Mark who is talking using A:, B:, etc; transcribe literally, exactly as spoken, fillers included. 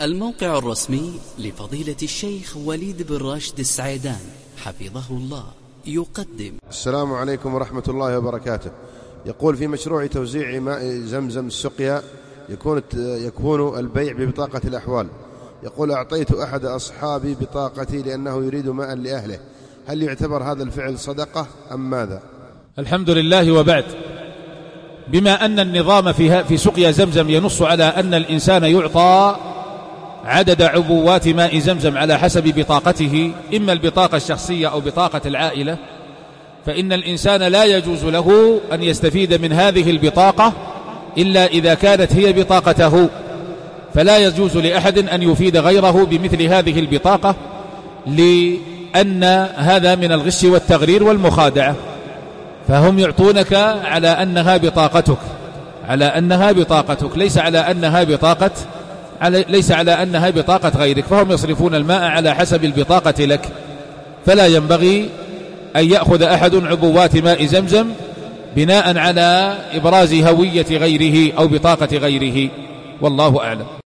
A: الموقع الرسمي لفضيلة الشيخ وليد بن راشد السعيدان حفظه الله يقدم.
B: السلام عليكم ورحمة الله وبركاته. يقول: في مشروع توزيع ماء زمزم السقيا يكون يكون البيع ببطاقة الأحوال. يقول: أعطيت أحد أصحابي بطاقتي لأنه يريد ماء لأهله، هل يعتبر هذا الفعل صدقة أم ماذا؟
C: الحمد لله. وبعد، بما أن النظام في في سقيا زمزم ينص على أن الإنسان يعطى عدد عبوات ماء زمزم على حسب بطاقته، إما البطاقة الشخصية أو بطاقة العائلة، فإن الإنسان لا يجوز له أن يستفيد من هذه البطاقة إلا إذا كانت هي بطاقته، فلا يجوز لأحد أن يفيد غيره بمثل هذه البطاقة، لأن هذا من الغش والتغرير والمخادعة. فهم يعطونك على أنها بطاقتك، على أنها بطاقتك ليس على أنها بطاقة ليس على أنها بطاقة غيرك، فهم يصرفون الماء على حسب البطاقة لك، فلا ينبغي أن يأخذ أحد عبوات ماء زمزم بناء على إبراز هوية غيره أو بطاقة غيره، والله أعلم.